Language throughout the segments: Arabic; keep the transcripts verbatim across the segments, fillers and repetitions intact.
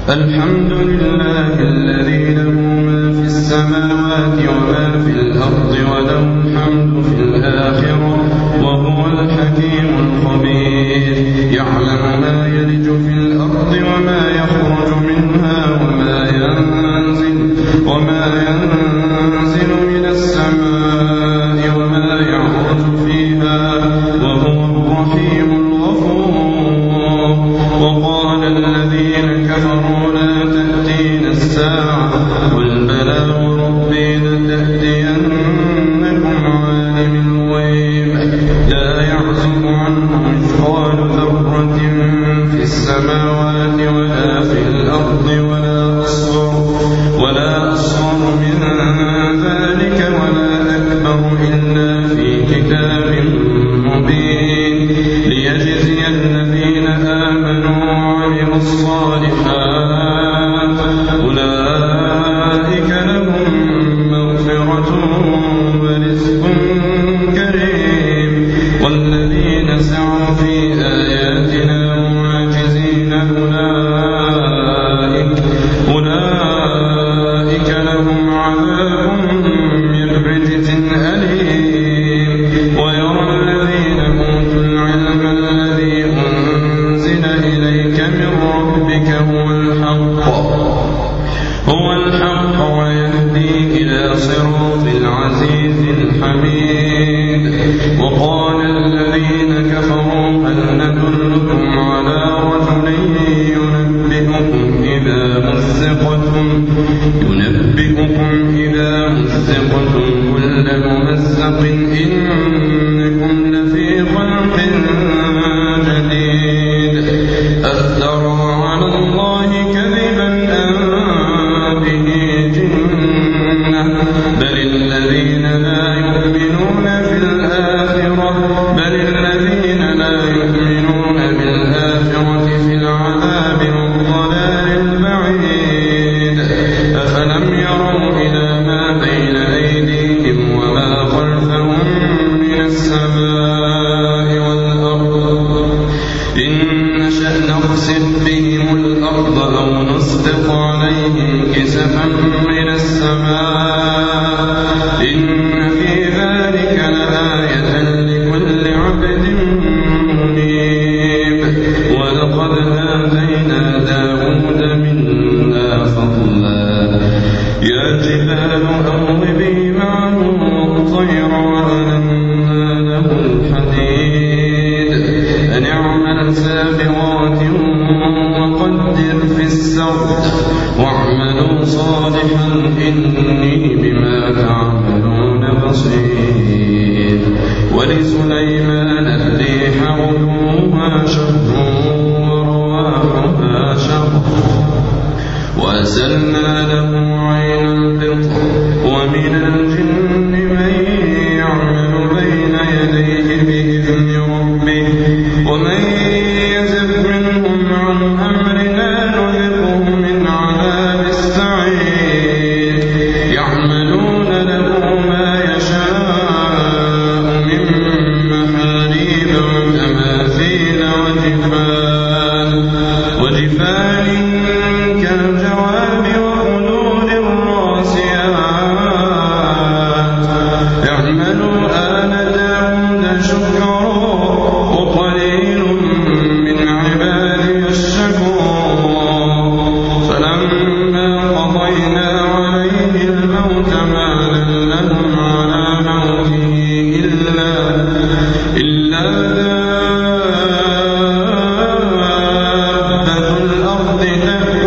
الحمد لله الذي له ما في السماوات وما في الأرض وله الحمد في الآخرة وهو الحكيم الخبير. يعلم ما يلج في الأرض وما يخرج منها وما ينزل وما ينزل من السماء وما يعرج فيها وهو الرحيم الغفور. وقال الذين كفروا لا تأتينا الساعة قل بلى وربي لتأتينكم عالم الغيب لا يعزب عنه مثقال ذرة في السماوات ولا في الأرض ولا أصغر ولا أصغر من ذلك ولا أكبر إلا في كتاب مبين ليجزي الذين آمنوا وعملوا الصالحات أولئك لهم مغفرة ورزق كريم. والذين سعوا في آياتنا معاجزين أولئك أولئك لهم عذاب من رجز أليم. ويرى الذين أوتوا العلم الذي أنزل إليك من ربك هو الحق هو الحق ويهدي إلى صراط العزيز الحميد. وقال الذين كفروا هل ندلكم على رجل ينبئكم إذا مزقتم ينبئكم إذا مزقتم كل ممزق إنكم لفي خلق جديد أفترى على الله كذبا أم به جنة بل الذين لا يؤمنون بالآخرة بل الذين لا يؤمنون بالآخرة في العذاب والضلال البعيد. أفلم يروا إلى ما بين أيديهم وما خلفهم من السماء والأرض إن نشأ نخسف بهم الأرض أو نسقط عليهم كسفا من السماء إن في ذلك لآية لكل عبد منيب. ولقد آتينا داود منا فضلا يا جبال أوبي معه والطير وألنا له الحديد أن اعمل سابغات وقدر في السرد واعملوا صالحا إني بما تعملون بصير. ولسليمان الريح غدوها شهر ورواحها شهر وأسلنا له عين القطر ومن الجن من يعمل بين يديه بإذن ربه ومن يزغ منهم عن أمرنا نذقه من عذاب السعير. يعملون له ما يشاء من محاريب وتماثيل وجفان وجفان كالجواب وقدور الراسيات. اعملوا آل داود شكرا وقليل من عبادي الشكور. فلما قضينا عليه الموت ما دلهم على موته إلا إلا دابة الأرض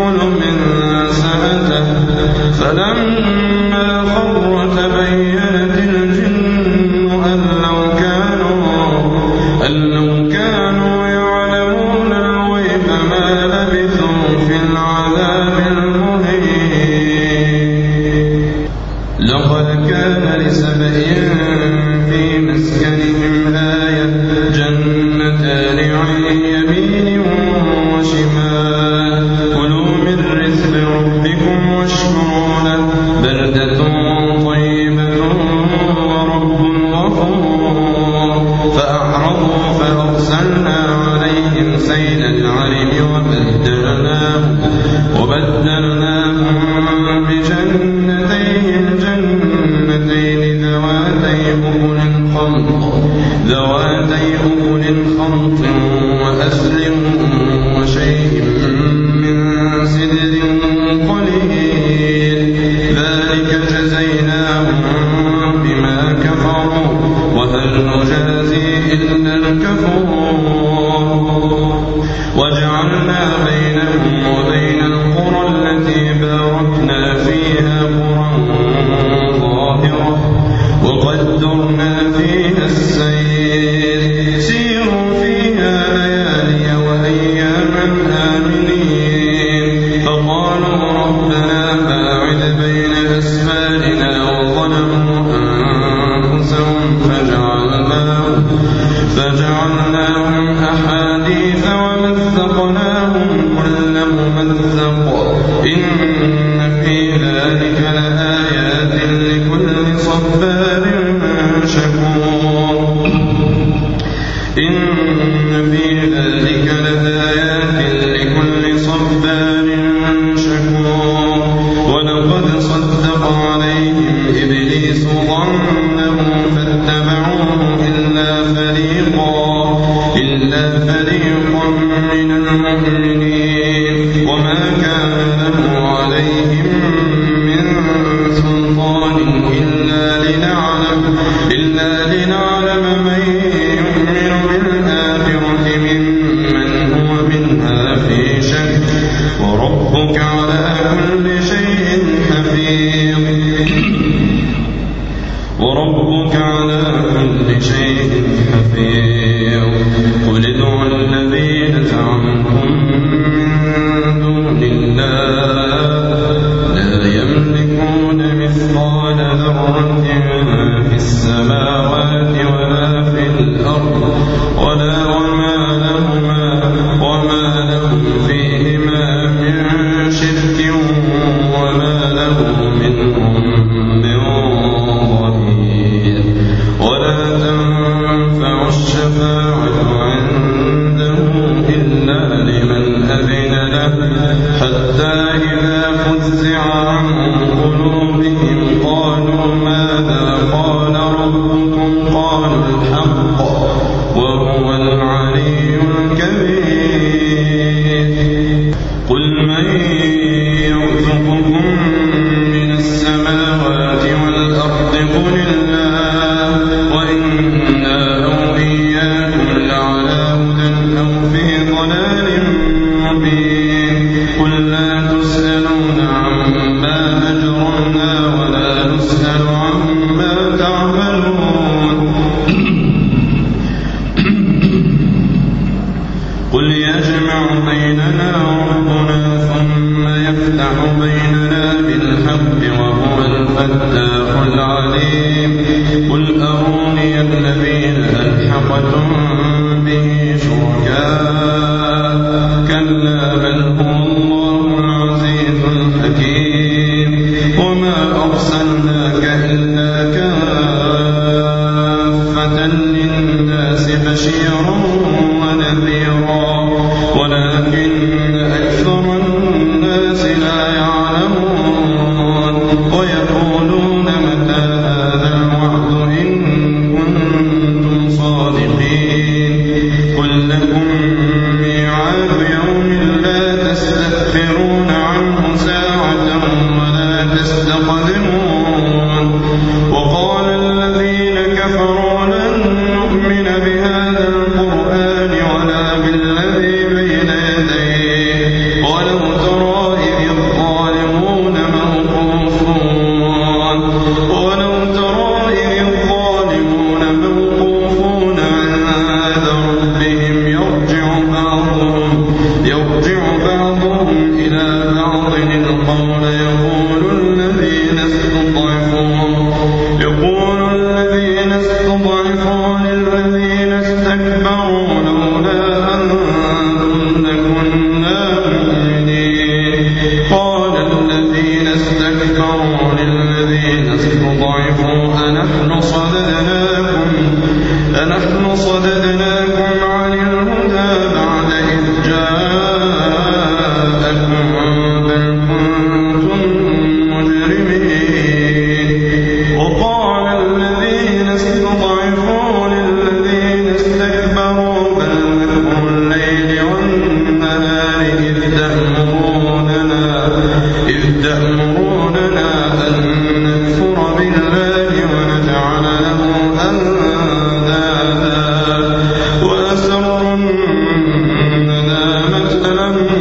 وجعلنا بينهم وبين القرى التي باركنا فيها قرى ظاهرة وقدرنا فيها السير سيروا فيها ليالي وأياما آمنين فقالوا ربنا باعد بين أسفارنا وظلموا أنفسهم فجعلناهم, فجعلناهم أحاديث ومزقناهم كل ممزق إن في ذلك لآيات لكل صبار شكور إن في ذلك لآيات لكل صبار شكور ولقد صدق عليهم إبليس ظنه فاتبعوه إلا فريقا إلا فريقا من المؤمنين وما كان له عليهم من سلطان إلا لنعلم إلا لنعلم من يؤمن بالآخرة ممن هو منها في شك وربك على كل شيء حفيظ وربك على كل شيء حفيظ قل ادعوا الذين زعمتم من دون الله لا يملكون مثقال ذرة في السماوات ولا في الأرض ولا وما لهما وما لهم فيهما من شرك وما له منهم من ظهير ولا تنفع الشفاعة عنده إلا لمن أذن له حتى إذا فزع عن قلوبهم قالوا ماذا قال ربكم قالوا الحق وهو العلي الكبير قل من يرزقكم من السماوات والأرض قل الله وإنا أو إياكم لعلى هدى أو في ضلال مبين قل لا تسألون عما أجرمنا ولا نسأل عما تعملون قل يجمع بيننا ربنا ثم يفتح بيننا بالحق وهو الفتاح العليم قل أروني الذين ألحقتم به شركاء كلا بل هو الله العزيز الحكيم وما أرسلناك إلا كافة للناس بشيرا ونذيرا ولكن أكثر الناس لا يعلمون ويقولون متى هذا الوعد إن كنتم صادقين قل لكم ميعاد يوم لا تستأخرون عنه ساعة ولا تستقدمون وقال الذين كفروا لن نؤمن بهذا القرآن ولا بالذي بين يديه ولو ترى إذ الظالمون موقوفون ولو ترى إذ الظالمون موقوفون عند ربهم يرجع بعضهم يرجع بعضهم إلى بعض القول يقول الذين استضعفوا يقول الذين استضعفوا للذين استكبروا لولا أنتم لكنا مؤمنين قال الذين استكبروا للذين استضعفوا أنحن صددناكم أنحن صددناكم عن الهدى بعد إذ جاءكم بل كنتم مجرمين وقال الذين استضعفوا للذين استكبروا بل مكر الليل والنهار إذ تأمروننا إذ تأمروننا أن نكفر بالله ونجعل له أندادا وأسروا الندامة لما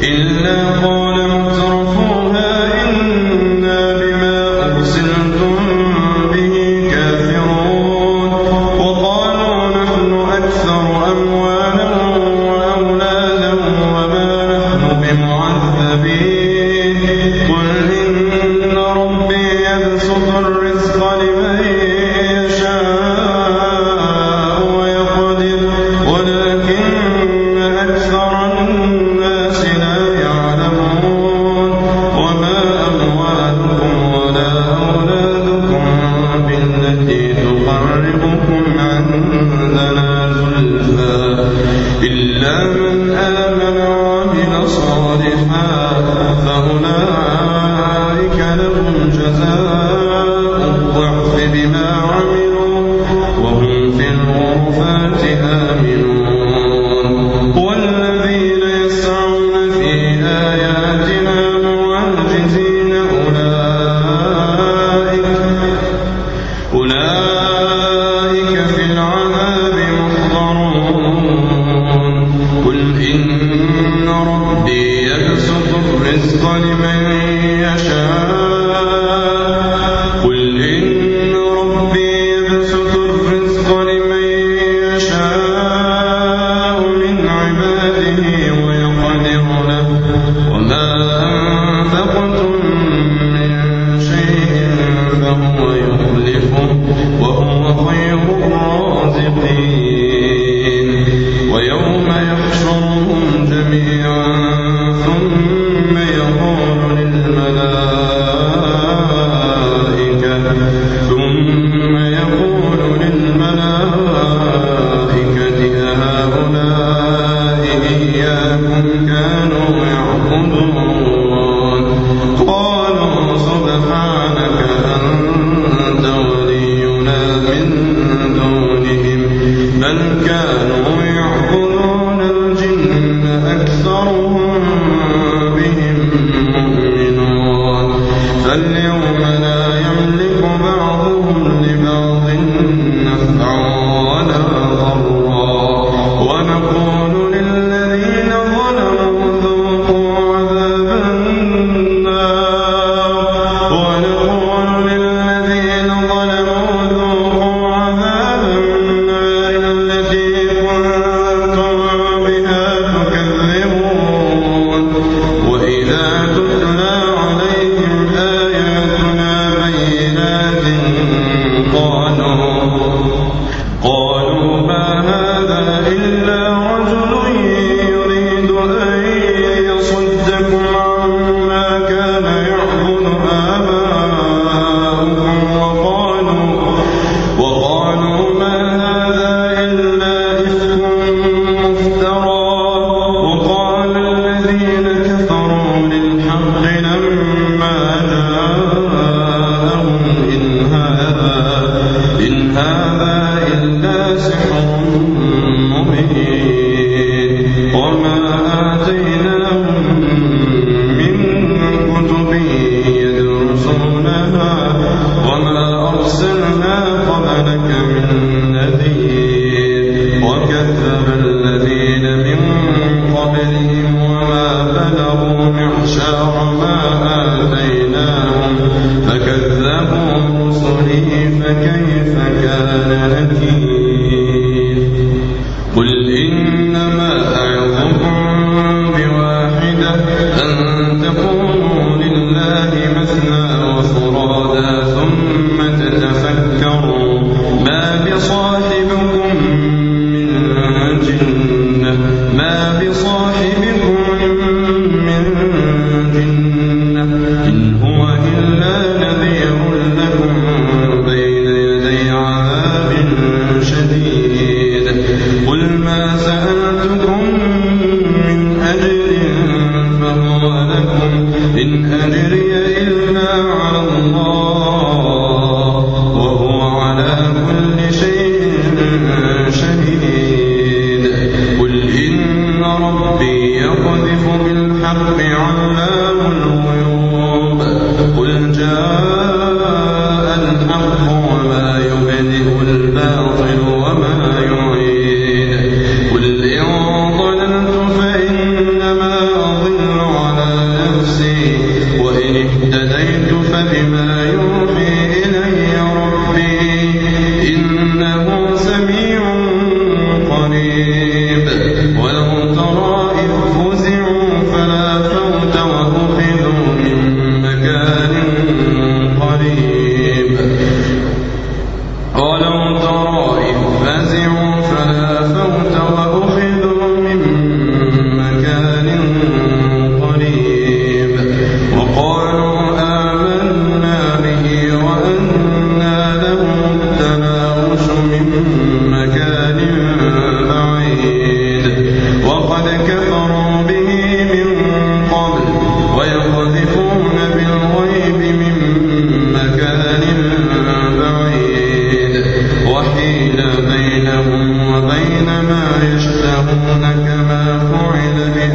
قل إن ضللت فإنما أضل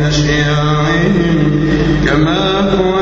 أشياعهم كما كنت